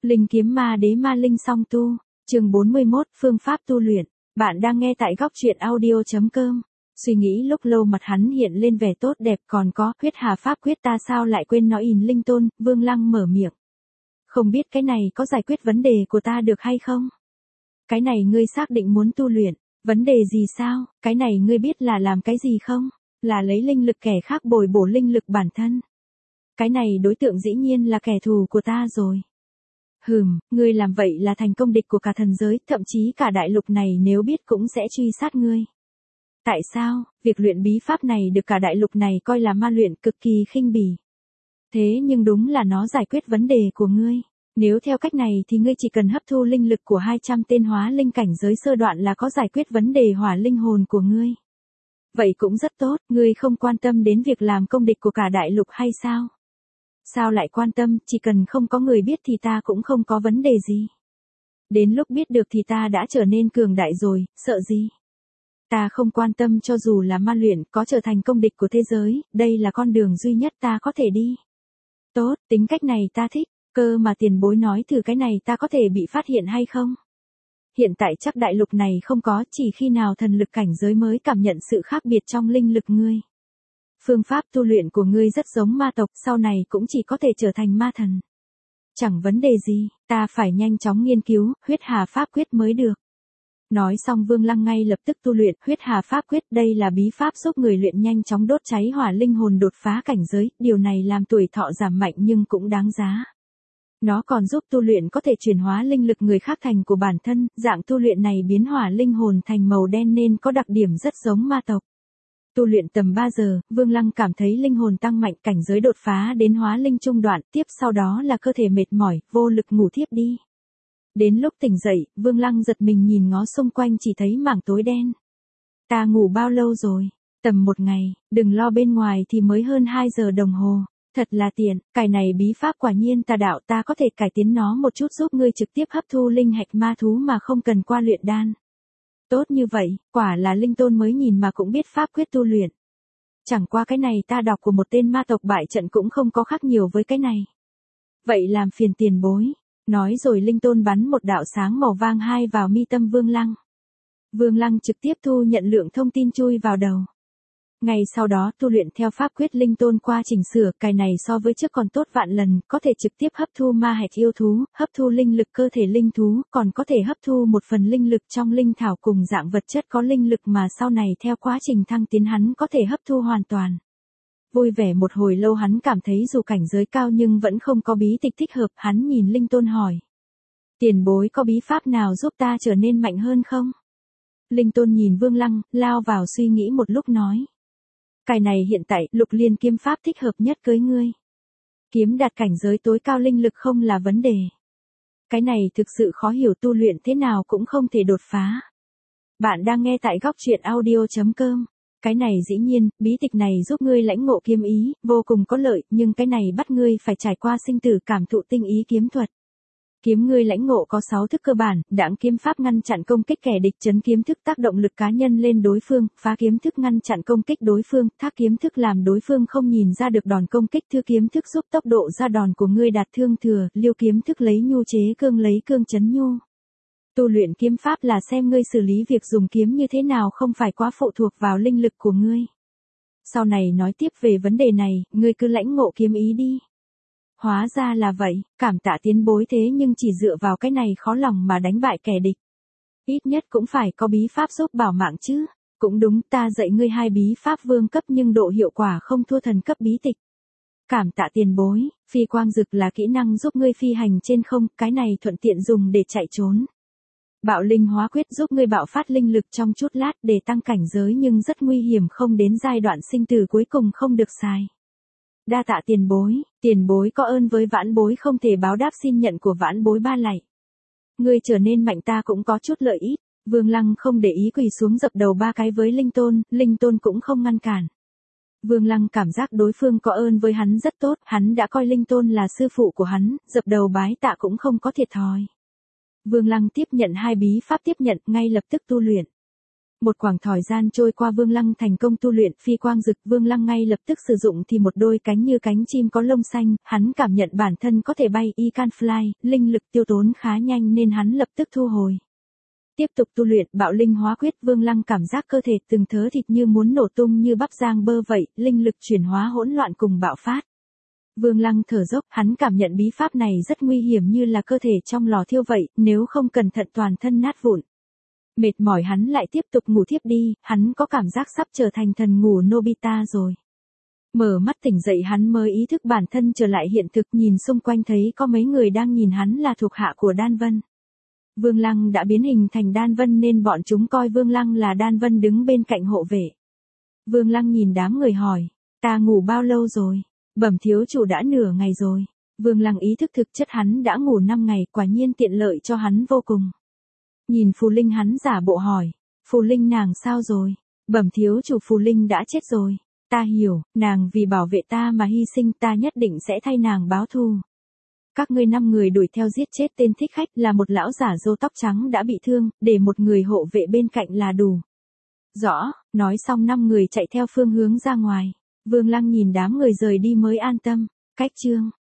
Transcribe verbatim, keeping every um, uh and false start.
Linh kiếm ma đế ma linh song tu, chương bốn mươi mốt, phương pháp tu luyện. Bạn đang nghe tại góc truyện audio chấm com. Suy nghĩ lúc lâu mặt hắn hiện lên vẻ tốt đẹp, còn có huyết hà pháp quyết ta sao lại quên nói ỉn linh tôn. Vương Lăng mở miệng. Không biết cái này có giải quyết vấn đề của ta được hay không? Cái này ngươi xác định muốn tu luyện, vấn đề gì sao? Cái này ngươi biết là làm cái gì không? Là lấy linh lực kẻ khác bồi bổ linh lực bản thân. Cái này đối tượng dĩ nhiên là kẻ thù của ta rồi. Hừm, ngươi làm vậy là thành công địch của cả thần giới, thậm chí cả đại lục này nếu biết cũng sẽ truy sát ngươi. Tại sao? Việc luyện bí pháp này được cả đại lục này coi là ma luyện, cực kỳ khinh bỉ. Thế nhưng đúng là nó giải quyết vấn đề của ngươi. Nếu theo cách này thì ngươi chỉ cần hấp thu linh lực của hai trăm tên hóa linh cảnh giới sơ đoạn là có giải quyết vấn đề hỏa linh hồn của ngươi. Vậy cũng rất tốt, ngươi không quan tâm đến việc làm công địch của cả đại lục hay sao? Sao lại quan tâm, chỉ cần không có người biết thì ta cũng không có vấn đề gì. Đến lúc biết được thì ta đã trở nên cường đại rồi, sợ gì? Ta không quan tâm cho dù là ma luyện có trở thành công địch của thế giới, đây là con đường duy nhất ta có thể đi. Tốt, tính cách này ta thích, cơ mà tiền bối nói thử cái này ta có thể bị phát hiện hay không? Hiện tại chắc đại lục này không có, chỉ khi nào thần lực cảnh giới mới cảm nhận sự khác biệt trong linh lực ngươi. Phương pháp tu luyện của ngươi rất giống ma tộc, sau này cũng chỉ có thể trở thành ma thần. Chẳng vấn đề gì, ta phải nhanh chóng nghiên cứu, huyết hà pháp quyết mới được. Nói xong Vương Lăng ngay lập tức tu luyện huyết hà pháp quyết, đây là bí pháp giúp người luyện nhanh chóng đốt cháy hỏa linh hồn đột phá cảnh giới, điều này làm tuổi thọ giảm mạnh nhưng cũng đáng giá. Nó còn giúp tu luyện có thể chuyển hóa linh lực người khác thành của bản thân, dạng tu luyện này biến hỏa linh hồn thành màu đen nên có đặc điểm rất giống ma tộc. Tu luyện tầm ba giờ, Vương Lăng cảm thấy linh hồn tăng mạnh, cảnh giới đột phá đến hóa linh trung đoạn, tiếp sau đó là cơ thể mệt mỏi, vô lực ngủ thiếp đi. Đến lúc tỉnh dậy, Vương Lăng giật mình nhìn ngó xung quanh chỉ thấy mảng tối đen. Ta ngủ bao lâu rồi? Tầm một ngày, đừng lo bên ngoài thì mới hơn hai giờ đồng hồ. Thật là tiện, cái này bí pháp quả nhiên tà đạo, ta có thể cải tiến nó một chút giúp ngươi trực tiếp hấp thu linh hạch ma thú mà không cần qua luyện đan. Tốt như vậy, quả là linh tôn mới nhìn mà cũng biết pháp quyết tu luyện. Chẳng qua cái này ta đọc của một tên ma tộc bại trận cũng không có khác nhiều với cái này. Vậy làm phiền tiền bối. Nói rồi linh tôn bắn một đạo sáng màu vàng hai vào mi tâm Vương Lăng. Vương Lăng trực tiếp thu nhận lượng thông tin chui vào đầu. Ngày sau đó tu luyện theo pháp quyết linh tôn qua chỉnh sửa, cái này so với trước còn tốt vạn lần, có thể trực tiếp hấp thu ma hạch yêu thú, hấp thu linh lực cơ thể linh thú, còn có thể hấp thu một phần linh lực trong linh thảo cùng dạng vật chất có linh lực mà sau này theo quá trình thăng tiến hắn có thể hấp thu hoàn toàn. Vui vẻ một hồi lâu hắn cảm thấy dù cảnh giới cao nhưng vẫn không có bí tịch thích hợp, hắn nhìn linh tôn hỏi. Tiền bối có bí pháp nào giúp ta trở nên mạnh hơn không? Linh tôn nhìn Vương Lăng, lao vào suy nghĩ một lúc nói. Cái này hiện tại, lục liên kiếm pháp thích hợp nhất với ngươi. Kiếm đạt cảnh giới tối cao linh lực không là vấn đề. Cái này thực sự khó hiểu, tu luyện thế nào cũng không thể đột phá. Bạn đang nghe tại góc truyện audio chấm com. Cái này dĩ nhiên, bí tịch này giúp ngươi lãnh ngộ kiếm ý, vô cùng có lợi, nhưng cái này bắt ngươi phải trải qua sinh tử cảm thụ tinh ý kiếm thuật. Kiếm ngươi lãnh ngộ có sáu thức cơ bản, đãng kiếm pháp ngăn chặn công kích kẻ địch, chấn kiếm thức tác động lực cá nhân lên đối phương, phá kiếm thức ngăn chặn công kích đối phương, thác kiếm thức làm đối phương không nhìn ra được đòn công kích, thư kiếm thức giúp tốc độ ra đòn của ngươi đạt thương thừa, liêu kiếm thức lấy nhu chế cương lấy cương chấn nhu. Tu luyện kiếm pháp là xem ngươi xử lý việc dùng kiếm như thế nào, không phải quá phụ thuộc vào linh lực của ngươi. Sau này nói tiếp về vấn đề này, ngươi cứ lãnh ngộ kiếm ý đi. Hóa ra là vậy, cảm tạ tiến bối, thế nhưng chỉ dựa vào cái này khó lòng mà đánh bại kẻ địch. Ít nhất cũng phải có bí pháp giúp bảo mạng chứ. Cũng đúng, ta dạy ngươi hai bí pháp vương cấp nhưng độ hiệu quả không thua thần cấp bí tịch. Cảm tạ tiền bối, phi quang dực là kỹ năng giúp ngươi phi hành trên không, cái này thuận tiện dùng để chạy trốn. Bạo linh hóa quyết giúp ngươi bạo phát linh lực trong chút lát để tăng cảnh giới nhưng rất nguy hiểm, không đến giai đoạn sinh tử cuối cùng không được xài. Đa tạ tiền bối, tiền bối có ơn với vãn bối không thể báo đáp, xin nhận của vãn bối ba lạy. Ngươi trở nên mạnh ta cũng có chút lợi ích. Vương Lăng không để ý quỳ xuống dập đầu ba cái với linh tôn, linh tôn cũng không ngăn cản. Vương Lăng cảm giác đối phương có ơn với hắn rất tốt, hắn đã coi linh tôn là sư phụ của hắn, dập đầu bái tạ cũng không có thiệt thòi. Vương Lăng tiếp nhận hai bí pháp, tiếp nhận ngay lập tức tu luyện. Một khoảng thời gian trôi qua Vương Lăng thành công tu luyện phi quang dực, Vương Lăng ngay lập tức sử dụng thì một đôi cánh như cánh chim có lông xanh, hắn cảm nhận bản thân có thể bay, y can fly, linh lực tiêu tốn khá nhanh nên hắn lập tức thu hồi. Tiếp tục tu luyện bạo linh hóa quyết, Vương Lăng cảm giác cơ thể từng thớ thịt như muốn nổ tung như bắp rang bơ vậy, linh lực chuyển hóa hỗn loạn cùng bạo phát. Vương Lăng thở dốc, hắn cảm nhận bí pháp này rất nguy hiểm như là cơ thể trong lò thiêu vậy, nếu không cẩn thận toàn thân nát vụn. Mệt mỏi hắn lại tiếp tục ngủ thiếp đi, hắn có cảm giác sắp trở thành thần ngủ Nobita rồi. Mở mắt tỉnh dậy hắn mới ý thức bản thân trở lại hiện thực, nhìn xung quanh thấy có mấy người đang nhìn hắn là thuộc hạ của Đan Vân. Vương Lăng đã biến hình thành Đan Vân nên bọn chúng coi Vương Lăng là Đan Vân đứng bên cạnh hộ vệ. Vương Lăng nhìn đám người hỏi, ta ngủ bao lâu rồi? Bẩm thiếu chủ đã nửa ngày rồi. Vương Lăng ý thức thực chất hắn đã ngủ năm ngày, quả nhiên tiện lợi cho hắn vô cùng. Nhìn Phù Linh hắn giả bộ hỏi, Phù Linh nàng sao rồi? Bẩm thiếu chủ Phù Linh đã chết rồi. Ta hiểu, nàng vì bảo vệ ta mà hy sinh, ta nhất định sẽ thay nàng báo thù. Các ngươi năm người đuổi theo giết chết tên thích khách là một lão giả râu tóc trắng đã bị thương, để một người hộ vệ bên cạnh là đủ. Rõ, nói xong năm người chạy theo phương hướng ra ngoài. Vương Lăng nhìn đám người rời đi mới an tâm. Cách chương